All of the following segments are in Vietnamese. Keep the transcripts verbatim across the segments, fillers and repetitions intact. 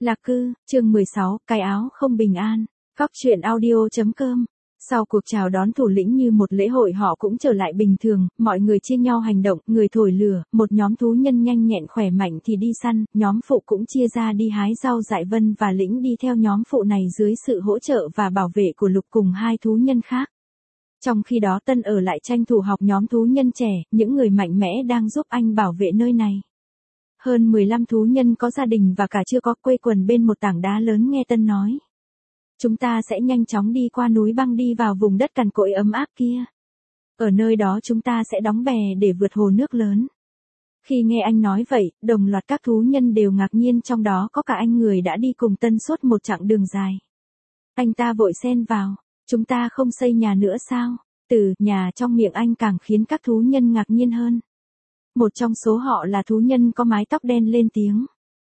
Lạc Cư, chương mười sáu, cái áo không bình an. Cóc truyện audio.com. Sau cuộc chào đón thủ lĩnh như một lễ hội họ cũng trở lại bình thường, mọi người chia nhau hành động, người thổi lửa, một nhóm thú nhân nhanh nhẹn khỏe mạnh thì đi săn, nhóm phụ cũng chia ra đi hái rau dại vân và lĩnh đi theo nhóm phụ này dưới sự hỗ trợ và bảo vệ của Lục cùng hai thú nhân khác. Trong khi đó Tân ở lại tranh thủ học nhóm thú nhân trẻ, những người mạnh mẽ đang giúp anh bảo vệ nơi này. Hơn mười lăm thú nhân có gia đình và cả chưa có quây quần bên một tảng đá lớn nghe Tân nói. Chúng ta sẽ nhanh chóng đi qua núi băng đi vào vùng đất cằn cỗi ấm áp kia. Ở nơi đó chúng ta sẽ đóng bè để vượt hồ nước lớn. Khi nghe anh nói vậy, đồng loạt các thú nhân đều ngạc nhiên, trong đó có cả anh người đã đi cùng Tân suốt một chặng đường dài. Anh ta vội xen vào, chúng ta không xây nhà nữa sao? Từ nhà trong miệng anh càng khiến các thú nhân ngạc nhiên hơn. Một trong số họ là thú nhân có mái tóc đen lên tiếng.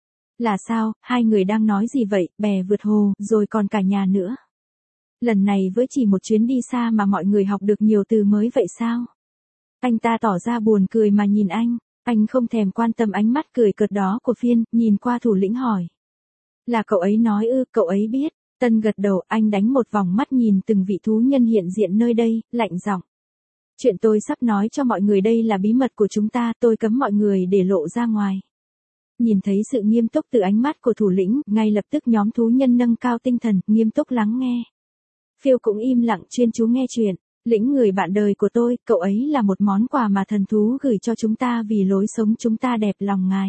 Là sao, hai người đang nói gì vậy, bè vượt hồ, rồi còn cả nhà nữa. Lần này với chỉ một chuyến đi xa mà mọi người học được nhiều từ mới vậy sao? Anh ta tỏ ra buồn cười mà nhìn anh, anh không thèm quan tâm ánh mắt cười cợt đó của Phiên, nhìn qua thủ lĩnh hỏi. Là cậu ấy nói ư, cậu ấy biết. Tân gật đầu, anh đánh một vòng mắt nhìn từng vị thú nhân hiện diện nơi đây, lạnh giọng. Chuyện tôi sắp nói cho mọi người đây là bí mật của chúng ta, tôi cấm mọi người để lộ ra ngoài. Nhìn thấy sự nghiêm túc từ ánh mắt của thủ lĩnh, ngay lập tức nhóm thú nhân nâng cao tinh thần, nghiêm túc lắng nghe. Phiêu cũng im lặng chuyên chú nghe chuyện. Lĩnh người bạn đời của tôi, cậu ấy là một món quà mà thần thú gửi cho chúng ta vì lối sống chúng ta đẹp lòng ngài.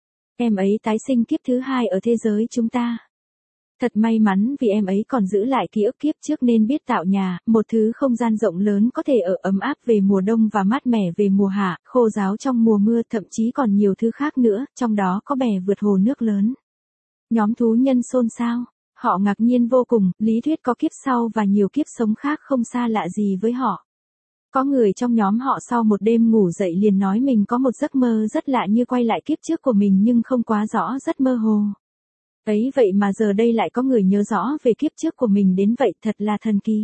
Em ấy tái sinh kiếp thứ hai ở thế giới chúng ta. Thật may mắn vì em ấy còn giữ lại ký ức kiếp trước nên biết tạo nhà, một thứ không gian rộng lớn có thể ở ấm áp về mùa đông và mát mẻ về mùa hạ, khô ráo trong mùa mưa, thậm chí còn nhiều thứ khác nữa, trong đó có bè vượt hồ nước lớn. Nhóm thú nhân xôn xao, họ ngạc nhiên vô cùng, lý thuyết có kiếp sau và nhiều kiếp sống khác không xa lạ gì với họ. Có người trong nhóm họ sau một đêm ngủ dậy liền nói mình có một giấc mơ rất lạ như quay lại kiếp trước của mình nhưng không quá rõ, rất mơ hồ. Ấy vậy mà giờ đây lại có người nhớ rõ về kiếp trước của mình đến vậy, thật là thần kỳ.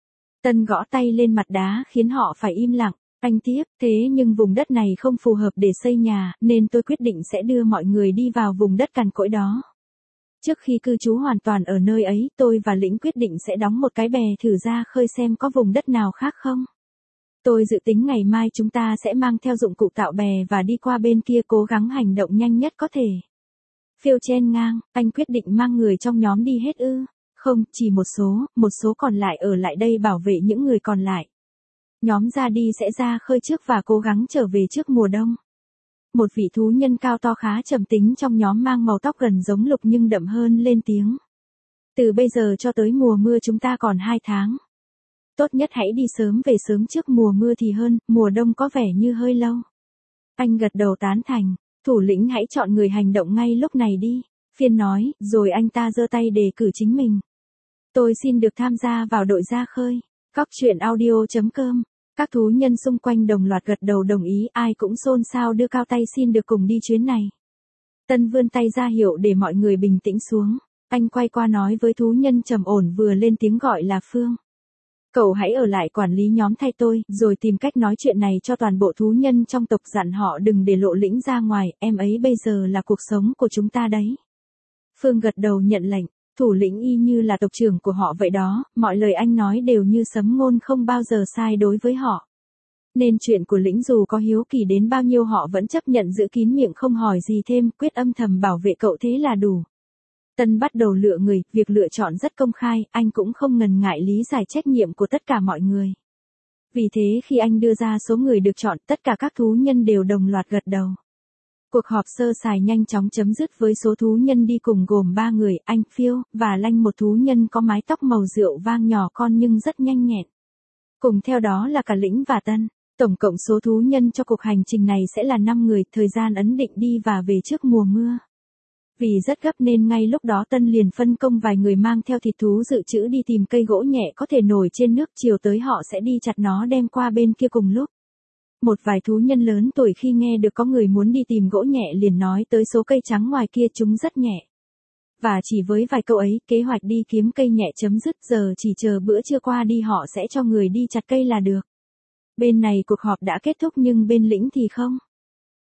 Tân gõ tay lên mặt đá khiến họ phải im lặng. Anh tiếp, thế nhưng vùng đất này không phù hợp để xây nhà, nên tôi quyết định sẽ đưa mọi người đi vào vùng đất cằn cỗi đó. Trước khi cư trú hoàn toàn ở nơi ấy, tôi và lĩnh quyết định sẽ đóng một cái bè thử ra khơi xem có vùng đất nào khác không. Tôi dự tính ngày mai chúng ta sẽ mang theo dụng cụ tạo bè và đi qua bên kia, cố gắng hành động nhanh nhất có thể. Phiêu chen ngang, anh quyết định mang người trong nhóm đi hết ư? Không, chỉ một số, một số còn lại ở lại đây bảo vệ những người còn lại. Nhóm ra đi sẽ ra khơi trước và cố gắng trở về trước mùa đông. Một vị thú nhân cao to khá trầm tính trong nhóm mang màu tóc gần giống Lục nhưng đậm hơn lên tiếng. Từ bây giờ cho tới mùa mưa chúng ta còn hai tháng. Tốt nhất hãy đi sớm về sớm trước mùa mưa thì hơn, mùa đông có vẻ như hơi lâu. Anh gật đầu tán thành. Thủ lĩnh hãy chọn người hành động ngay lúc này đi, Phiên nói, rồi anh ta giơ tay đề cử chính mình. Tôi xin được tham gia vào đội ra khơi. Cóc truyện audio.com. Các thú nhân xung quanh đồng loạt gật đầu đồng ý, ai cũng xôn xao đưa cao tay xin được cùng đi chuyến này. Tân vươn tay ra hiệu để mọi người bình tĩnh xuống. Anh quay qua nói với thú nhân trầm ổn vừa lên tiếng gọi là Phương. Cậu hãy ở lại quản lý nhóm thay tôi, rồi tìm cách nói chuyện này cho toàn bộ thú nhân trong tộc, dặn họ đừng để lộ lĩnh ra ngoài, em ấy bây giờ là cuộc sống của chúng ta đấy. Phương gật đầu nhận lệnh, thủ lĩnh y như là tộc trưởng của họ vậy đó, mọi lời anh nói đều như sấm ngôn, không bao giờ sai đối với họ. Nên chuyện của lĩnh dù có hiếu kỳ đến bao nhiêu họ vẫn chấp nhận giữ kín miệng không hỏi gì thêm, quyết âm thầm bảo vệ cậu thế là đủ. Tân bắt đầu lựa người, việc lựa chọn rất công khai, anh cũng không ngần ngại lý giải trách nhiệm của tất cả mọi người. Vì thế khi anh đưa ra số người được chọn, tất cả các thú nhân đều đồng loạt gật đầu. Cuộc họp sơ sài nhanh chóng chấm dứt với số thú nhân đi cùng gồm ba người, anh, Phiêu, và Lanh, một thú nhân có mái tóc màu rượu vang nhỏ con nhưng rất nhanh nhẹn. Cùng theo đó là cả lĩnh và Tân. Tổng cộng số thú nhân cho cuộc hành trình này sẽ là năm người, thời gian ấn định đi và về trước mùa mưa. Vì rất gấp nên ngay lúc đó Tân liền phân công vài người mang theo thịt thú dự trữ đi tìm cây gỗ nhẹ có thể nổi trên nước, chiều tới họ sẽ đi chặt nó đem qua bên kia cùng lúc. Một vài thú nhân lớn tuổi khi nghe được có người muốn đi tìm gỗ nhẹ liền nói tới số cây trắng ngoài kia chúng rất nhẹ. Và chỉ với vài câu ấy, kế hoạch đi kiếm cây nhẹ chấm dứt, giờ chỉ chờ bữa trưa qua đi họ sẽ cho người đi chặt cây là được. Bên này cuộc họp đã kết thúc nhưng bên lĩnh thì không.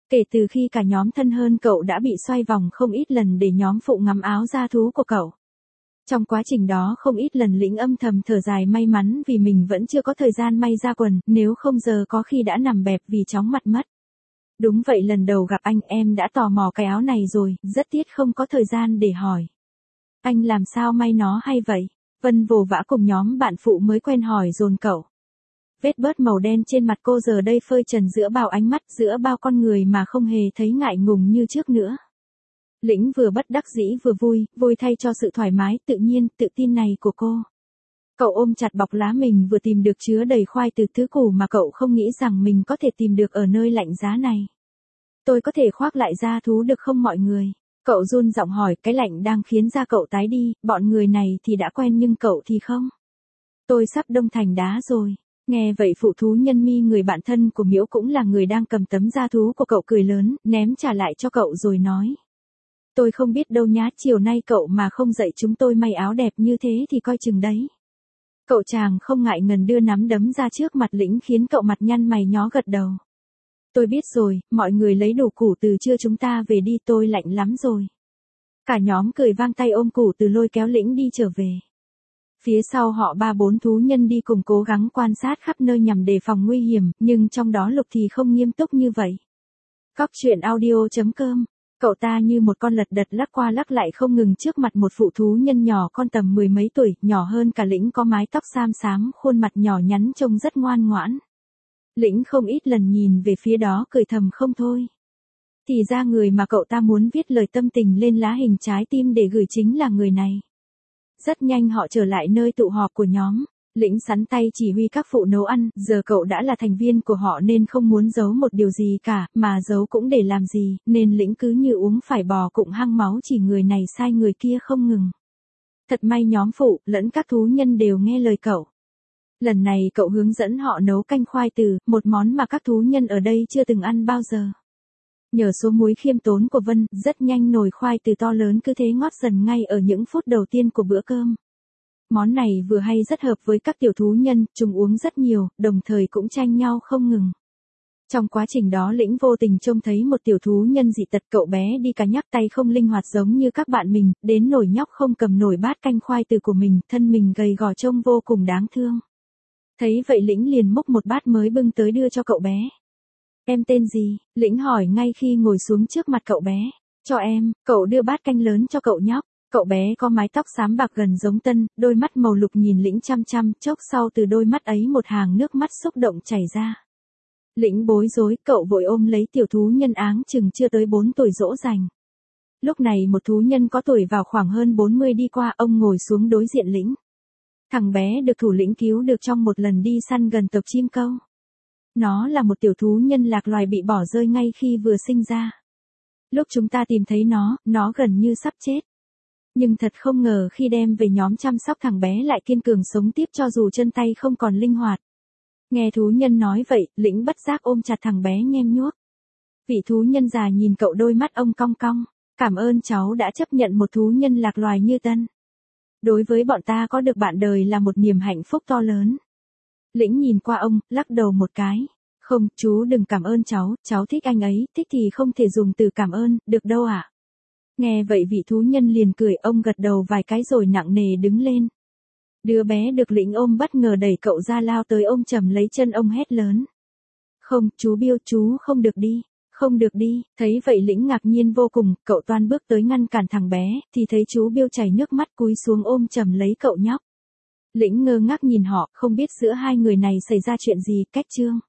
Kể từ khi cả nhóm thân hơn cậu đã bị xoay vòng không ít lần để nhóm phụ ngắm áo da thú của cậu. Trong quá trình đó không ít lần Lĩnh âm thầm thở dài may mắn vì mình vẫn chưa có thời gian may ra quần, nếu không giờ có khi đã nằm bẹp vì chóng mặt mất. Đúng vậy, lần đầu gặp anh em đã tò mò cái áo này rồi, rất tiếc không có thời gian để hỏi. Anh làm sao may nó hay vậy? Vân vồ vã cùng nhóm bạn phụ mới quen hỏi dồn cậu. Vết bớt màu đen trên mặt cô giờ đây phơi trần giữa bao ánh mắt, giữa bao con người mà không hề thấy ngại ngùng như trước nữa. Lĩnh vừa bất đắc dĩ vừa vui, vui thay cho sự thoải mái, tự nhiên, tự tin này của cô. Cậu ôm chặt bọc lá mình vừa tìm được chứa đầy khoai từ thứ củ mà cậu không nghĩ rằng mình có thể tìm được ở nơi lạnh giá này. Tôi có thể khoác lại da thú được không mọi người? Cậu run giọng hỏi, cái lạnh đang khiến da cậu tái đi, bọn người này thì đã quen nhưng cậu thì không. Tôi sắp đông thành đá rồi. Nghe vậy phụ thú nhân Mi, người bạn thân của Miễu cũng là người đang cầm tấm da thú của cậu, cười lớn, ném trả lại cho cậu rồi nói. Tôi không biết đâu nhá, chiều nay cậu mà không dạy chúng tôi may áo đẹp như thế thì coi chừng đấy. Cậu chàng không ngại ngần đưa nắm đấm ra trước mặt Lĩnh khiến cậu mặt nhăn mày nhó gật đầu. Tôi biết rồi, mọi người lấy đủ củ từ trưa chúng ta về đi, tôi lạnh lắm rồi. Cả nhóm cười vang tay ôm củ từ lôi kéo Lĩnh đi trở về. Phía sau họ ba bốn thú nhân đi cùng cố gắng quan sát khắp nơi nhằm đề phòng nguy hiểm, nhưng trong đó Lục thì không nghiêm túc như vậy. Cóc truyện audio chấm com. Cậu ta như một con lật đật lắc qua lắc lại không ngừng trước mặt một phụ thú nhân nhỏ con tầm mười mấy tuổi, nhỏ hơn cả Lĩnh, có mái tóc xám xám, khuôn mặt nhỏ nhắn trông rất ngoan ngoãn. Lĩnh không ít lần nhìn về phía đó cười thầm không thôi. Thì ra người mà cậu ta muốn viết lời tâm tình lên lá hình trái tim để gửi chính là người này. Rất nhanh họ trở lại nơi tụ họp của nhóm. Lĩnh sắn tay chỉ huy các phụ nấu ăn, giờ cậu đã là thành viên của họ nên không muốn giấu một điều gì cả, mà giấu cũng để làm gì, nên Lĩnh cứ như uống phải bò cụng hăng máu chỉ người này sai người kia không ngừng. Thật may nhóm phụ, lẫn các thú nhân đều nghe lời cậu. Lần này cậu hướng dẫn họ nấu canh khoai từ, một món mà các thú nhân ở đây chưa từng ăn bao giờ. Nhờ số muối khiêm tốn của Vân, rất nhanh nồi khoai từ to lớn cứ thế ngót dần ngay ở những phút đầu tiên của bữa cơm. Món này vừa hay rất hợp với các tiểu thú nhân, chúng uống rất nhiều, đồng thời cũng tranh nhau không ngừng. Trong quá trình đó Lĩnh vô tình trông thấy một tiểu thú nhân dị tật, cậu bé đi cá nhắc tay không linh hoạt giống như các bạn mình, đến nổi nhóc không cầm nổi bát canh khoai từ của mình, thân mình gầy gò trông vô cùng đáng thương. Thấy vậy Lĩnh liền múc một bát mới bưng tới đưa cho cậu bé. Em tên gì? Lĩnh hỏi ngay khi ngồi xuống trước mặt cậu bé. Cho em, cậu đưa bát canh lớn cho cậu nhóc. Cậu bé có mái tóc xám bạc gần giống Tân, đôi mắt màu lục nhìn Lĩnh chăm chăm, chốc sau từ đôi mắt ấy một hàng nước mắt xúc động chảy ra. Lĩnh bối rối, cậu vội ôm lấy tiểu thú nhân áng chừng chưa tới bốn tuổi dỗ dành. Lúc này một thú nhân có tuổi vào khoảng hơn bốn mươi đi qua, ông ngồi xuống đối diện Lĩnh. Thằng bé được thủ lĩnh cứu được trong một lần đi săn gần tộc chim câu. Nó là một tiểu thú nhân lạc loài bị bỏ rơi ngay khi vừa sinh ra. Lúc chúng ta tìm thấy nó, nó gần như sắp chết. Nhưng thật không ngờ khi đem về nhóm chăm sóc thằng bé lại kiên cường sống tiếp cho dù chân tay không còn linh hoạt. Nghe thú nhân nói vậy, Lĩnh bất giác ôm chặt thằng bé nhem nhuốc. Vị thú nhân già nhìn cậu, đôi mắt ông cong cong. Cảm ơn cháu đã chấp nhận một thú nhân lạc loài như Tân. Đối với bọn ta có được bạn đời là một niềm hạnh phúc to lớn. Lĩnh nhìn qua ông, lắc đầu một cái. Không, chú đừng cảm ơn cháu, cháu thích anh ấy, thích thì không thể dùng từ cảm ơn, được đâu ạ. À? Nghe vậy vị thú nhân liền cười, ông gật đầu vài cái rồi nặng nề đứng lên. Đứa bé được Lĩnh ôm bất ngờ đẩy cậu ra lao tới ôm chầm lấy chân ông hét lớn. Không, chú Biêu, chú không được đi, không được đi. Thấy vậy Lĩnh ngạc nhiên vô cùng, cậu toan bước tới ngăn cản thằng bé, thì thấy chú Biêu chảy nước mắt cúi xuống ôm chầm lấy cậu nhóc. Lĩnh ngơ ngác nhìn họ, không biết giữa hai người này xảy ra chuyện gì. Cách chương